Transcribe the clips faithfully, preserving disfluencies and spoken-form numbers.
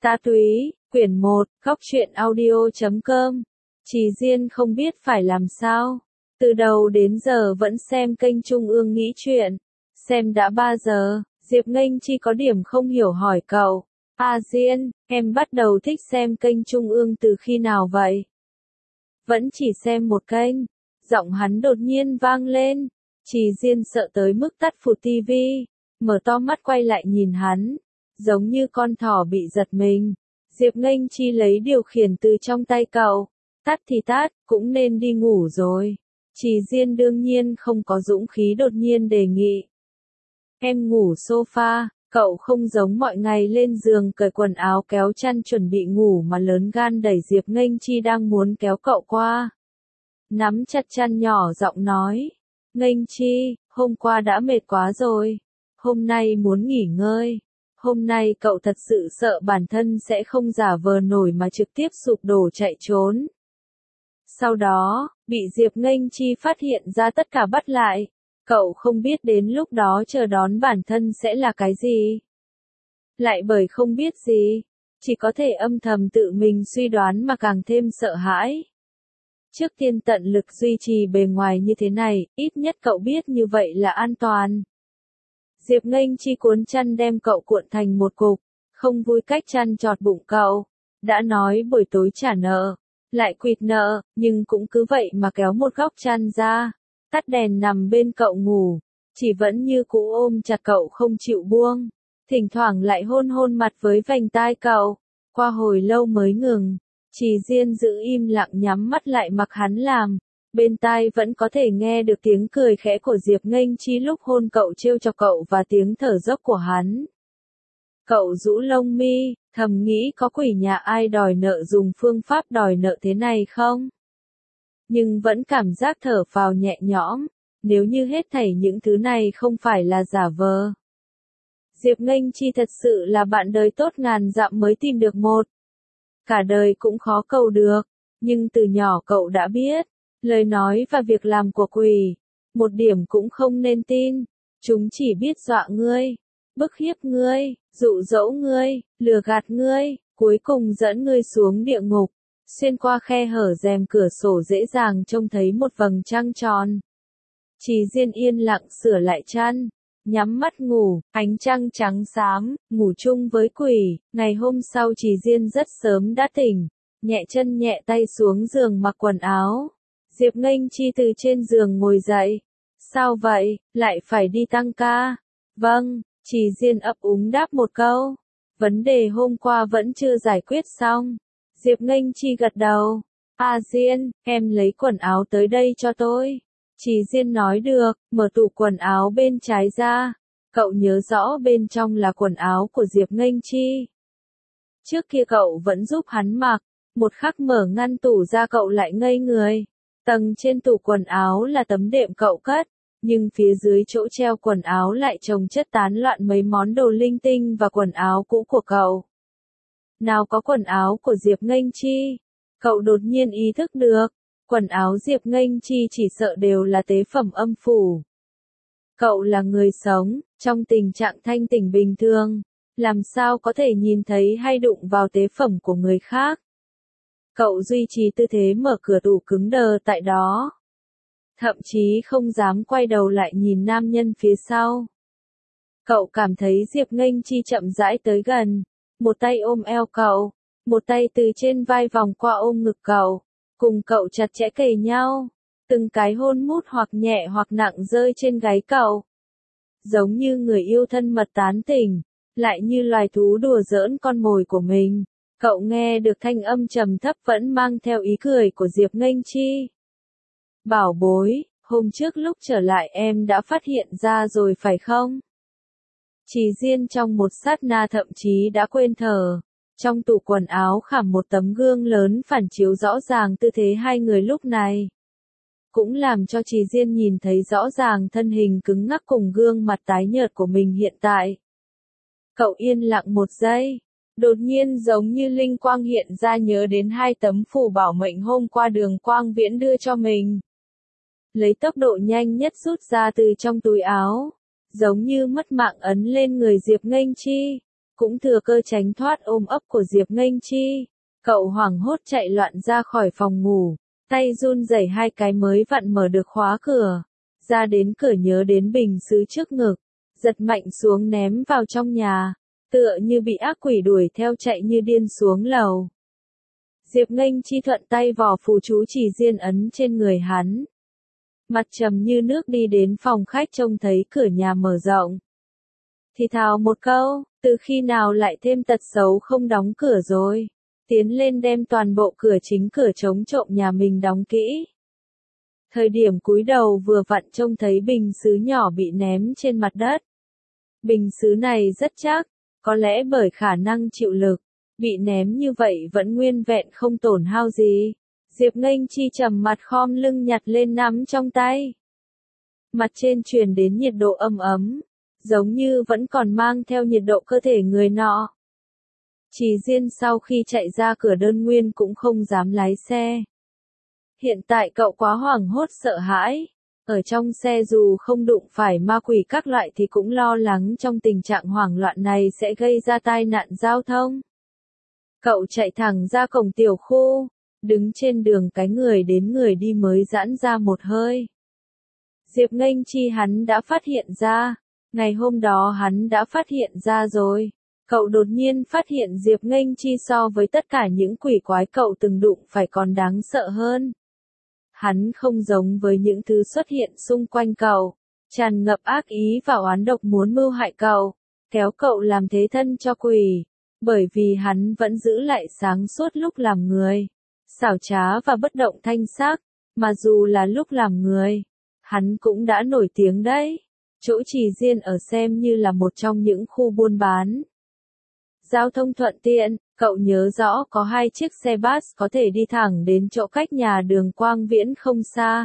Ta Túy, quyển một, góc truyện audio chấm com. Trì Diên không biết phải làm sao. Từ đầu đến giờ vẫn xem kênh Trung ương nghĩ chuyện. Xem đã ba giờ, Diệp Nghênh Chi có điểm không hiểu hỏi cậu. À Diên, em bắt đầu thích xem kênh Trung ương từ khi nào vậy? Vẫn chỉ xem một kênh. Giọng hắn đột nhiên vang lên. Trì Diên sợ tới mức tắt phụt tivi. Mở to mắt quay lại nhìn hắn. Giống như con thỏ bị giật mình. Diệp Nghênh Chi lấy điều khiển từ trong tay cậu. Tắt thì tắt, cũng nên đi ngủ rồi. Trì Diên đương nhiên không có dũng khí đột nhiên đề nghị. Em ngủ sofa, cậu không giống mọi ngày lên giường cởi quần áo kéo chăn chuẩn bị ngủ mà lớn gan đẩy Diệp Nghênh Chi đang muốn kéo cậu qua. Nắm chặt chăn nhỏ giọng nói. Nghênh Chi, hôm qua đã mệt quá rồi. Hôm nay muốn nghỉ ngơi. Hôm nay cậu thật sự sợ bản thân sẽ không giả vờ nổi mà trực tiếp sụp đổ chạy trốn. Sau đó, bị Diệp Nghênh Chi phát hiện ra tất cả bắt lại. Cậu không biết đến lúc đó chờ đón bản thân sẽ là cái gì. Lại bởi không biết gì, chỉ có thể âm thầm tự mình suy đoán mà càng thêm sợ hãi. Trước tiên tận lực duy trì bề ngoài như thế này, ít nhất cậu biết như vậy là an toàn. Diệp Nghênh Chi cuốn chăn đem cậu cuộn thành một cục, không vui cách chăn chọt bụng cậu. Đã nói buổi tối trả nợ, lại quỵt nợ, nhưng cũng cứ vậy mà kéo một góc chăn ra, tắt đèn nằm bên cậu ngủ, chỉ vẫn như cũ ôm chặt cậu không chịu buông, thỉnh thoảng lại hôn hôn mặt với vành tai cậu, qua hồi lâu mới ngừng. Trì Diên giữ im lặng nhắm mắt lại mặc hắn làm. Bên tai vẫn có thể nghe được tiếng cười khẽ của Diệp Nghênh Chi lúc hôn cậu trêu chọc cậu và tiếng thở dốc của hắn. Cậu rũ lông mi, thầm nghĩ có quỷ nhà ai đòi nợ dùng phương pháp đòi nợ thế này không? Nhưng vẫn cảm giác thở phào nhẹ nhõm, nếu như hết thảy những thứ này không phải là giả vờ. Diệp Nghênh Chi thật sự là bạn đời tốt ngàn dặm mới tìm được một. Cả đời cũng khó cầu được, nhưng từ nhỏ cậu đã biết. Lời nói và việc làm của quỷ, một điểm cũng không nên tin, chúng chỉ biết dọa ngươi, bức hiếp ngươi, dụ dỗ ngươi, lừa gạt ngươi, cuối cùng dẫn ngươi xuống địa ngục, xuyên qua khe hở rèm cửa sổ dễ dàng trông thấy một vầng trăng tròn. Trì Diên yên lặng sửa lại chăn, nhắm mắt ngủ, ánh trăng trắng xám, ngủ chung với quỷ. Ngày hôm sau Trì Diên rất sớm đã tỉnh, nhẹ chân nhẹ tay xuống giường mặc quần áo. Diệp Nghênh Chi từ trên giường ngồi dậy. Sao vậy, lại phải đi tăng ca? Vâng, Trì Diên ấp úng đáp một câu. Vấn đề hôm qua vẫn chưa giải quyết xong. Diệp Nghênh Chi gật đầu. À Diên, em lấy quần áo tới đây cho tôi. Trì Diên nói được, mở tủ quần áo bên trái ra. Cậu nhớ rõ bên trong là quần áo của Diệp Nghênh Chi. Trước kia cậu vẫn giúp hắn mặc, một khắc mở ngăn tủ ra cậu lại ngây người. Tầng trên tủ quần áo là tấm đệm cậu cất, nhưng phía dưới chỗ treo quần áo lại chồng chất tán loạn mấy món đồ linh tinh và quần áo cũ của cậu. Nào có quần áo của Diệp Nghênh Chi, cậu đột nhiên ý thức được, quần áo Diệp Nghênh Chi chỉ sợ đều là tế phẩm âm phủ. Cậu là người sống, trong tình trạng thanh tỉnh bình thường, làm sao có thể nhìn thấy hay đụng vào tế phẩm của người khác. Cậu duy trì tư thế mở cửa tủ cứng đờ tại đó. Thậm chí không dám quay đầu lại nhìn nam nhân phía sau. Cậu cảm thấy Diệp Nghênh Chi chậm rãi tới gần. Một tay ôm eo cậu. Một tay từ trên vai vòng qua ôm ngực cậu. Cùng cậu chặt chẽ kề nhau. Từng cái hôn mút hoặc nhẹ hoặc nặng rơi trên gáy cậu. Giống như người yêu thân mật tán tỉnh. Lại như loài thú đùa giỡn con mồi của mình. Cậu nghe được thanh âm trầm thấp vẫn mang theo ý cười của Diệp Nghênh Chi. Bảo bối, hôm trước lúc trở lại em đã phát hiện ra rồi phải không? Trì Diên trong một sát na thậm chí đã quên thở. Trong tủ quần áo khảm một tấm gương lớn phản chiếu rõ ràng tư thế hai người lúc này. Cũng làm cho Trì Diên nhìn thấy rõ ràng thân hình cứng ngắc cùng gương mặt tái nhợt của mình hiện tại. Cậu yên lặng một giây. Đột nhiên giống như linh quang hiện ra nhớ đến hai tấm phù bảo mệnh hôm qua Đường Quang Viễn đưa cho mình. Lấy tốc độ nhanh nhất rút ra từ trong túi áo. Giống như mất mạng ấn lên người Diệp Nghênh Chi. cũng thừa cơ tránh thoát ôm ấp của Diệp Nghênh Chi. Cậu hoảng hốt chạy loạn ra khỏi phòng ngủ, tay run rẩy hai cái mới vặn mở được khóa cửa. Ra đến cửa nhớ đến bình sứ trước ngực, giật mạnh xuống ném vào trong nhà, tựa như bị ác quỷ đuổi theo chạy như điên xuống lầu. Diệp Nghênh Chi thuận tay vò phù chú chỉ diên ấn trên người hắn. Mặt trầm như nước đi đến phòng khách trông thấy cửa nhà mở rộng. Thì thào một câu, từ khi nào lại thêm tật xấu không đóng cửa rồi. Tiến lên đem toàn bộ cửa chính cửa chống trộm nhà mình đóng kỹ. Thời điểm cúi đầu vừa vặn trông thấy bình sứ nhỏ bị ném trên mặt đất. Bình sứ này rất chắc, có lẽ bởi khả năng chịu lực, bị ném như vậy vẫn nguyên vẹn không tổn hao gì. Diệp Nghênh Chi trầm mặt khom lưng nhặt lên nắm trong tay. Mặt trên truyền đến nhiệt độ ấm ấm, giống như vẫn còn mang theo nhiệt độ cơ thể người nọ. Chỉ riêng sau khi chạy ra cửa đơn nguyên cũng không dám lái xe. Hiện tại cậu quá hoảng hốt sợ hãi. Ở trong xe dù không đụng phải ma quỷ các loại thì cũng lo lắng trong tình trạng hoảng loạn này sẽ gây ra tai nạn giao thông. Cậu chạy thẳng ra cổng tiểu khu, đứng trên đường cái người đến người đi mới giãn ra một hơi. Diệp Nghênh Chi hắn đã phát hiện ra, ngày hôm đó hắn đã phát hiện ra rồi. Cậu đột nhiên phát hiện Diệp Nghênh Chi so với tất cả những quỷ quái cậu từng đụng phải còn đáng sợ hơn. Hắn không giống với những thứ xuất hiện xung quanh cậu, tràn ngập ác ý và oán độc muốn mưu hại cậu, kéo cậu làm thế thân cho quỷ, bởi vì hắn vẫn giữ lại sáng suốt lúc làm người, xảo trá và bất động thanh sắc, mà dù là lúc làm người, hắn cũng đã nổi tiếng đấy. Chỗ Trì Diên ở xem như là một trong những khu buôn bán. Giao thông thuận tiện, cậu nhớ rõ có hai chiếc xe bus có thể đi thẳng đến chỗ cách nhà đường Quang Viễn không xa.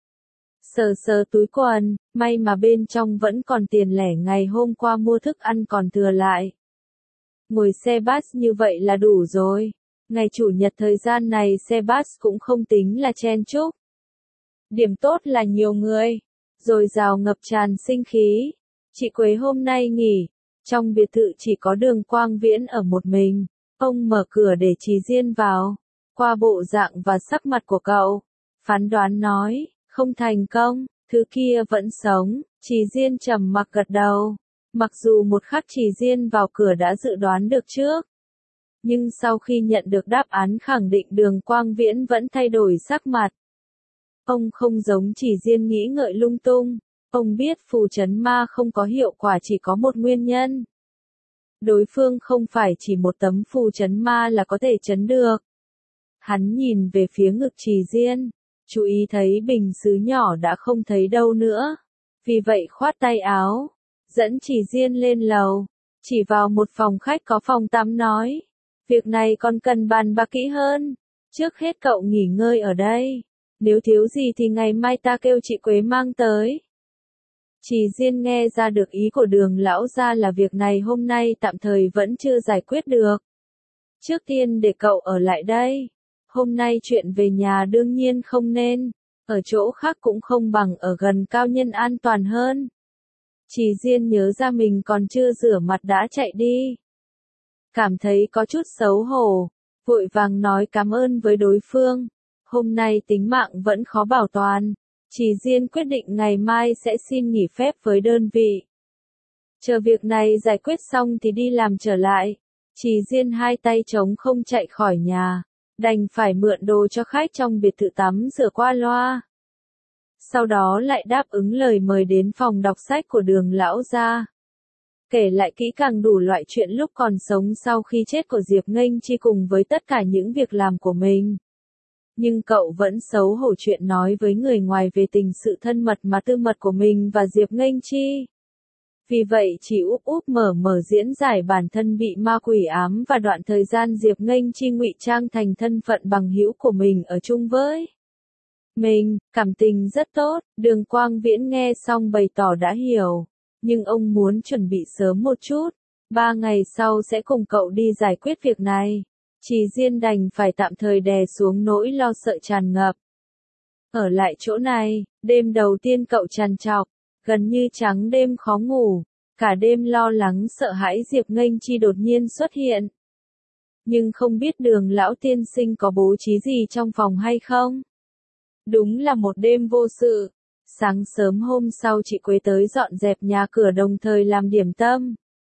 Sờ sờ túi quần, may mà bên trong vẫn còn tiền lẻ ngày hôm qua mua thức ăn còn thừa lại. Ngồi xe bus như vậy là đủ rồi. Ngày chủ nhật thời gian này xe bus cũng không tính là chen chúc. Điểm tốt là nhiều người, rồi rào ngập tràn sinh khí. Chị Quế hôm nay nghỉ, trong biệt thự chỉ có đường Quang Viễn ở một mình. Ông mở cửa để Trì Diên vào. Qua bộ dạng và sắc mặt của cậu, phán đoán nói, không thành công, thứ kia vẫn sống. Trì Diên trầm mặc gật đầu. Mặc dù một khắc Trì Diên vào cửa đã dự đoán được trước, nhưng sau khi nhận được đáp án khẳng định đường Quang Viễn vẫn thay đổi sắc mặt. Ông không giống Trì Diên nghĩ ngợi lung tung. Ông biết phù trấn ma không có hiệu quả chỉ có một nguyên nhân. Đối phương không phải chỉ một tấm phù trấn ma là có thể trấn được. Hắn nhìn về phía ngực Trì Diên, chú ý thấy bình sứ nhỏ đã không thấy đâu nữa. Vì vậy khoát tay áo, dẫn Trì Diên lên lầu, chỉ vào một phòng khách có phòng tắm nói. Việc này còn cần bàn bạc kỹ hơn. Trước hết cậu nghỉ ngơi ở đây. Nếu thiếu gì thì ngày mai ta kêu chị Quế mang tới. Trì Diên nghe ra được ý của đường lão gia là việc này hôm nay tạm thời vẫn chưa giải quyết được. Trước tiên để cậu ở lại đây. Hôm nay chuyện về nhà đương nhiên không nên. Ở chỗ khác cũng không bằng ở gần cao nhân an toàn hơn. Trì Diên nhớ ra mình còn chưa rửa mặt đã chạy đi. Cảm thấy có chút xấu hổ. Vội vàng nói cảm ơn với đối phương. Hôm nay tính mạng vẫn khó bảo toàn. Trì Diên quyết định ngày mai sẽ xin nghỉ phép với đơn vị. Chờ việc này giải quyết xong thì đi làm trở lại. Trì Diên hai tay trống không chạy khỏi nhà. Đành phải mượn đồ cho khách trong biệt thự tắm rửa qua loa. Sau đó lại đáp ứng lời mời đến phòng đọc sách của đường lão gia. Kể lại kỹ càng đủ loại chuyện lúc còn sống sau khi chết của Diệp Nghênh Chi cùng với tất cả những việc làm của mình. Nhưng cậu vẫn xấu hổ chuyện nói với người ngoài về tình sự thân mật mà tư mật của mình và Diệp Nghênh Chi. Vì vậy chỉ úp úp mở mở diễn giải bản thân bị ma quỷ ám và đoạn thời gian Diệp Nghênh Chi ngụy trang thành thân phận bằng hữu của mình ở chung với mình, cảm tình rất tốt. Đường Quang Viễn nghe xong bày tỏ đã hiểu, nhưng ông muốn chuẩn bị sớm một chút, ba ngày sau sẽ cùng cậu đi giải quyết việc này. Trì Diên đành phải tạm thời đè xuống nỗi lo sợ tràn ngập. Ở lại chỗ này, đêm đầu tiên cậu trằn trọc, gần như trắng đêm khó ngủ. Cả đêm lo lắng sợ hãi Diệp Nghênh Chi đột nhiên xuất hiện. Nhưng không biết Đường lão tiên sinh có bố trí gì trong phòng hay không? Đúng là một đêm vô sự. Sáng sớm hôm sau chị Quế tới dọn dẹp nhà cửa đồng thời làm điểm tâm.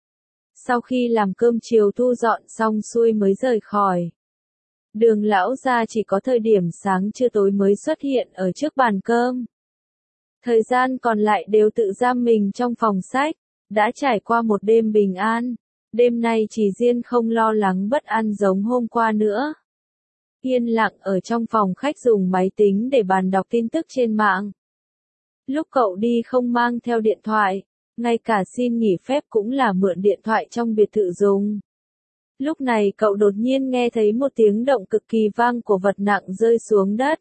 Sau khi làm cơm chiều thu dọn xong xuôi mới rời khỏi. Đường lão gia chỉ có thời điểm sáng trưa tối mới xuất hiện ở trước bàn cơm. Thời gian còn lại đều tự giam mình trong phòng sách. Đã trải qua một đêm bình an. Đêm nay chỉ Diên không lo lắng bất an giống hôm qua nữa. Yên lặng ở trong phòng khách dùng máy tính để bàn đọc tin tức trên mạng. Lúc cậu đi không mang theo điện thoại, ngay cả xin nghỉ phép cũng là mượn điện thoại trong biệt thự dùng. Lúc này cậu đột nhiên nghe thấy một tiếng động cực kỳ vang của vật nặng rơi xuống đất.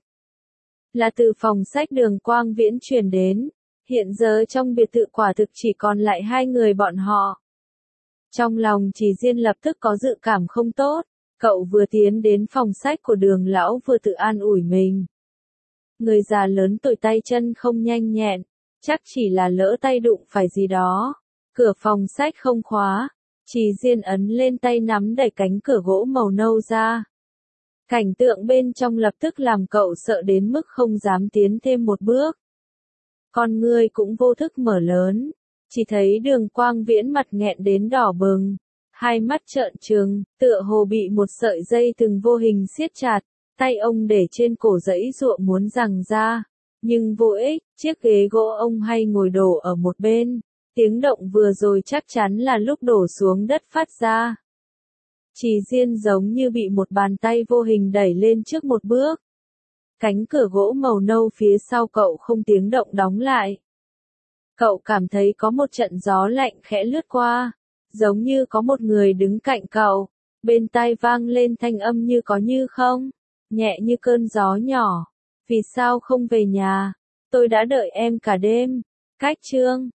Là từ phòng sách Đường Quang Viễn truyền đến. Hiện giờ trong biệt thự quả thực chỉ còn lại hai người bọn họ. Trong lòng Chỉ Diên lập tức có dự cảm không tốt. Cậu vừa tiến đến phòng sách của Đường lão vừa tự an ủi mình. Người già lớn tuổi tay chân không nhanh nhẹn, chắc chỉ là lỡ tay đụng phải gì đó. Cửa phòng sách không khóa, Chỉ Diên ấn lên tay nắm đẩy cánh cửa gỗ màu nâu ra. Cảnh tượng bên trong lập tức làm cậu sợ đến mức không dám tiến thêm một bước. Con ngươi cũng vô thức mở lớn, chỉ thấy Đường Quang Viễn mặt nghẹn đến đỏ bừng, hai mắt trợn trừng, tựa hồ bị một sợi dây thừng vô hình siết chặt, tay ông để trên cổ giãy giụa muốn giằng ra, nhưng vô ích, chiếc ghế gỗ ông hay ngồi đổ ở một bên, tiếng động vừa rồi chắc chắn là lúc đổ xuống đất phát ra. Chỉ Diên giống như bị một bàn tay vô hình đẩy lên trước một bước. Cánh cửa gỗ màu nâu phía sau cậu không tiếng động đóng lại. Cậu cảm thấy có một trận gió lạnh khẽ lướt qua, giống như có một người đứng cạnh cậu, bên tai vang lên thanh âm như có như không, nhẹ như cơn gió nhỏ. Vì sao không về nhà? Tôi đã đợi em cả đêm. Cách chương